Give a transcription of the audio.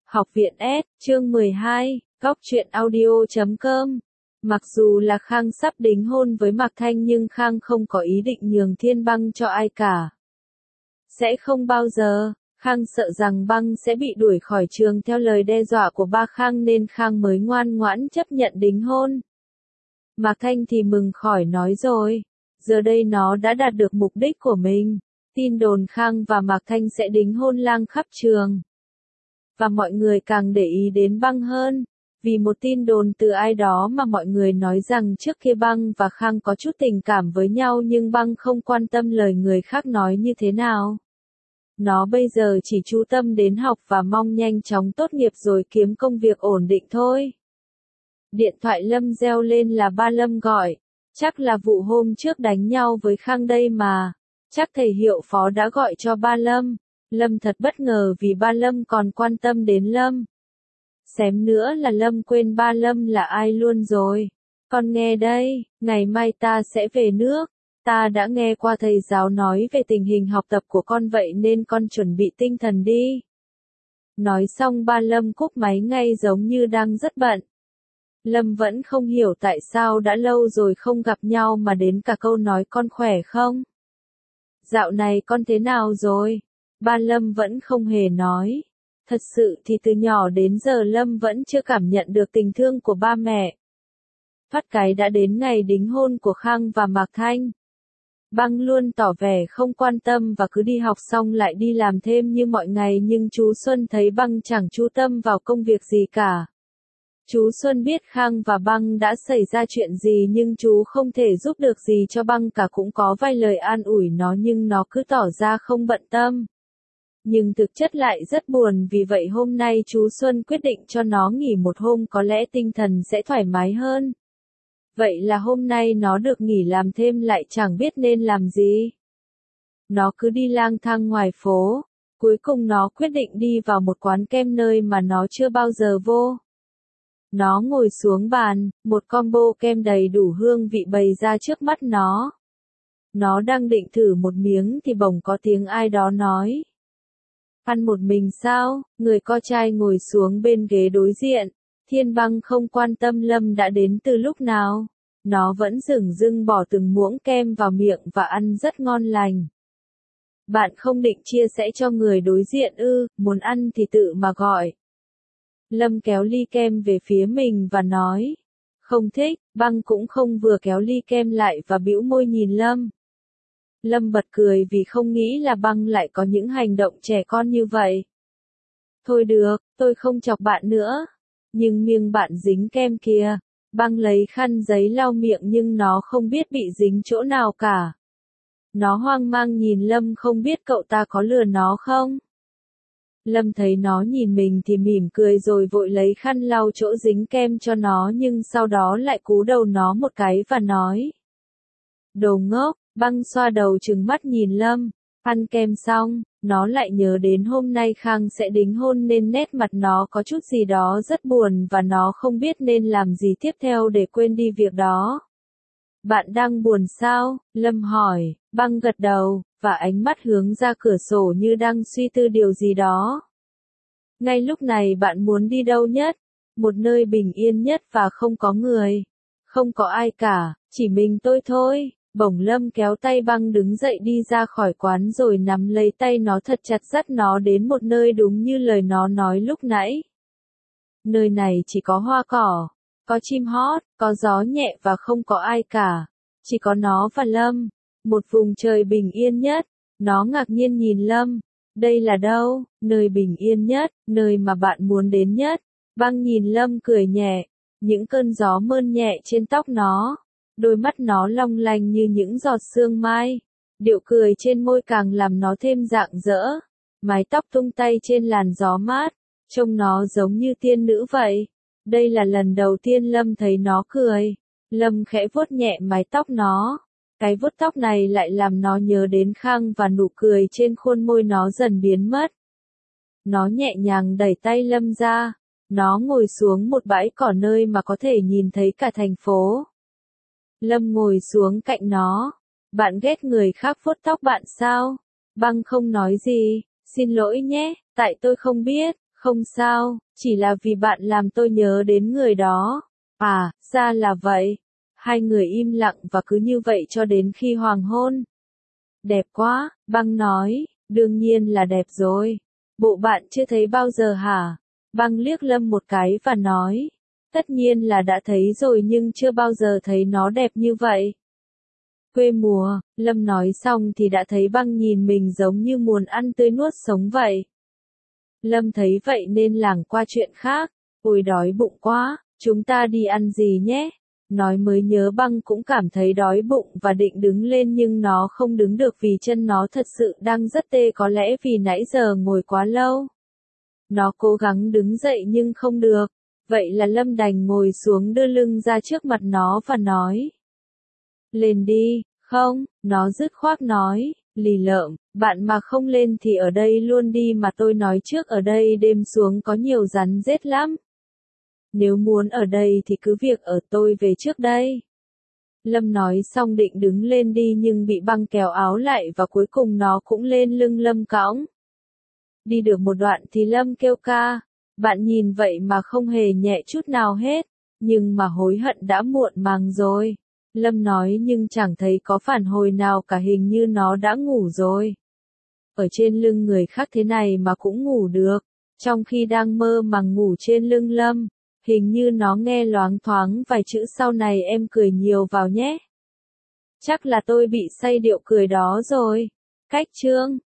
Học viện S, chương 12, Góc truyện audio.com. Mặc dù là Khang sắp đính hôn với Mạc Thanh nhưng Khang không có ý định nhường Thiên Băng cho ai cả. Sẽ không bao giờ, Khang sợ rằng Băng sẽ bị đuổi khỏi trường theo lời đe dọa của ba Khang nên Khang mới ngoan ngoãn chấp nhận đính hôn. Mạc Thanh thì mừng khỏi nói rồi, giờ đây nó đã đạt được mục đích của mình. Tin đồn Khang và Mạc Thanh sẽ đính hôn lang khắp trường. Và mọi người càng để ý đến Băng hơn, vì một tin đồn từ ai đó mà mọi người nói rằng trước kia Băng và Khang có chút tình cảm với nhau nhưng Băng không quan tâm lời người khác nói như thế nào. Nó bây giờ chỉ chú tâm đến học và mong nhanh chóng tốt nghiệp rồi kiếm công việc ổn định thôi. Điện thoại Lâm reo lên là ba Lâm gọi, chắc là vụ hôm trước đánh nhau với Khang đây mà, chắc thầy hiệu phó đã gọi cho ba Lâm. Lâm thật bất ngờ vì ba Lâm còn quan tâm đến Lâm. Xém nữa là Lâm quên ba Lâm là ai luôn rồi. Con nghe đây, ngày mai ta sẽ về nước. Ta đã nghe qua thầy giáo nói về tình hình học tập của con vậy nên con chuẩn bị tinh thần đi. Nói xong ba Lâm cúp máy ngay giống như đang rất bận. Lâm vẫn không hiểu tại sao đã lâu rồi không gặp nhau mà đến cả câu nói con khỏe không? Dạo này con thế nào rồi? Ba Lâm vẫn không hề nói. Thật sự thì từ nhỏ đến giờ Lâm vẫn chưa cảm nhận được tình thương của ba mẹ. Phát cái đã đến ngày đính hôn của Khang và Mạc Thanh. Băng luôn tỏ vẻ không quan tâm và cứ đi học xong lại đi làm thêm như mọi ngày nhưng chú Xuân thấy Băng chẳng chú tâm vào công việc gì cả. Chú Xuân biết Khang và Băng đã xảy ra chuyện gì nhưng chú không thể giúp được gì cho Băng cả, cũng có vài lời an ủi nó nhưng nó cứ tỏ ra không bận tâm. Nhưng thực chất lại rất buồn, vì vậy hôm nay chú Xuân quyết định cho nó nghỉ một hôm, có lẽ tinh thần sẽ thoải mái hơn. Vậy là hôm nay nó được nghỉ làm thêm lại chẳng biết nên làm gì. Nó cứ đi lang thang ngoài phố, cuối cùng nó quyết định đi vào một quán kem nơi mà nó chưa bao giờ vô. Nó ngồi xuống bàn, một combo kem đầy đủ hương vị bày ra trước mắt nó. Nó đang định thử một miếng thì bỗng có tiếng ai đó nói. Ăn một mình sao? Người con trai ngồi xuống bên ghế đối diện. Thiên Băng không quan tâm Lâm đã đến từ lúc nào. Nó vẫn dửng dưng bỏ từng muỗng kem vào miệng và ăn rất ngon lành. Bạn không định chia sẻ cho người đối diện ư? Muốn ăn thì tự mà gọi. Lâm kéo ly kem về phía mình và nói. Không thích. Băng cũng không vừa kéo ly kem lại và bĩu môi nhìn Lâm. Lâm bật cười vì không nghĩ là Băng lại có những hành động trẻ con như vậy. Thôi được, tôi không chọc bạn nữa. Nhưng miệng bạn dính kem kìa. Băng lấy khăn giấy lau miệng nhưng nó không biết bị dính chỗ nào cả. Nó hoang mang nhìn Lâm, không biết cậu ta có lừa nó không? Lâm thấy nó nhìn mình thì mỉm cười rồi vội lấy khăn lau chỗ dính kem cho nó nhưng sau đó lại cú đầu nó một cái và nói. Đồ ngốc. Băng xoa đầu trừng mắt nhìn Lâm. Ăn kem xong, nó lại nhớ đến hôm nay Khang sẽ đính hôn nên nét mặt nó có chút gì đó rất buồn và nó không biết nên làm gì tiếp theo để quên đi việc đó. Bạn đang buồn sao? Lâm hỏi. Băng gật đầu, và ánh mắt hướng ra cửa sổ như đang suy tư điều gì đó. Ngay lúc này bạn muốn đi đâu nhất? Một nơi bình yên nhất và không có người. Không có ai cả, chỉ mình tôi thôi. Bỗng Lâm kéo tay Băng đứng dậy đi ra khỏi quán rồi nắm lấy tay nó thật chặt, dắt nó đến một nơi đúng như lời nó nói lúc nãy. Nơi này chỉ có hoa cỏ, có chim hót, có gió nhẹ và không có ai cả. Chỉ có nó và Lâm. Một vùng trời bình yên nhất. Nó ngạc nhiên nhìn Lâm. Đây là đâu? Nơi bình yên nhất, nơi mà bạn muốn đến nhất. Băng nhìn Lâm cười nhẹ. Những cơn gió mơn nhẹ trên tóc nó. Đôi mắt nó long lanh như những giọt sương mai. Điệu cười trên môi càng làm nó thêm rạng rỡ. Mái tóc tung tay trên làn gió mát. Trông nó giống như tiên nữ vậy. Đây là lần đầu tiên Lâm thấy nó cười. Lâm khẽ vuốt nhẹ mái tóc nó. Cái vuốt tóc này lại làm nó nhớ đến Khang và nụ cười trên khuôn môi nó dần biến mất. Nó nhẹ nhàng đẩy tay Lâm ra. Nó ngồi xuống một bãi cỏ nơi mà có thể nhìn thấy cả thành phố. Lâm ngồi xuống cạnh nó. Bạn ghét người khác vuốt tóc bạn sao? Băng không nói gì. Xin lỗi nhé, tại tôi không biết. Không sao, chỉ là vì bạn làm tôi nhớ đến người đó. À, ra là vậy. Hai người im lặng và cứ như vậy cho đến khi hoàng hôn. Đẹp quá, Băng nói, đương nhiên là đẹp rồi. Bộ bạn chưa thấy bao giờ hả? Băng liếc Lâm một cái và nói, tất nhiên là đã thấy rồi nhưng chưa bao giờ thấy nó đẹp như vậy. Quê mùa, Lâm nói xong thì đã thấy Băng nhìn mình giống như muốn ăn tươi nuốt sống vậy. Lâm thấy vậy nên lảng qua chuyện khác, ôi đói bụng quá, chúng ta đi ăn gì nhé? Nói mới nhớ Băng cũng cảm thấy đói bụng và định đứng lên nhưng nó không đứng được vì chân nó thật sự đang rất tê, có lẽ vì nãy giờ ngồi quá lâu. Nó cố gắng đứng dậy nhưng không được, vậy là Lâm đành ngồi xuống đưa lưng ra trước mặt nó và nói. Lên đi, không, nó dứt khoát nói, lì lợm, bạn mà không lên thì ở đây luôn đi mà tôi nói trước ở đây đêm xuống có nhiều rắn rết lắm. Nếu muốn ở đây thì cứ việc ở, tôi về trước đây. Lâm nói xong định đứng lên đi nhưng bị Băng kéo áo lại và cuối cùng nó cũng lên lưng Lâm cõng. Đi được một đoạn thì Lâm kêu ca, bạn nhìn vậy mà không hề nhẹ chút nào hết, nhưng mà hối hận đã muộn màng rồi. Lâm nói nhưng chẳng thấy có phản hồi nào cả, hình như nó đã ngủ rồi. Ở trên lưng người khác thế này mà cũng ngủ được, trong khi đang mơ màng ngủ trên lưng Lâm. Hình như nó nghe loáng thoáng vài chữ sau này em cười nhiều vào nhé. Chắc là tôi bị say điệu cười đó rồi. Cách chương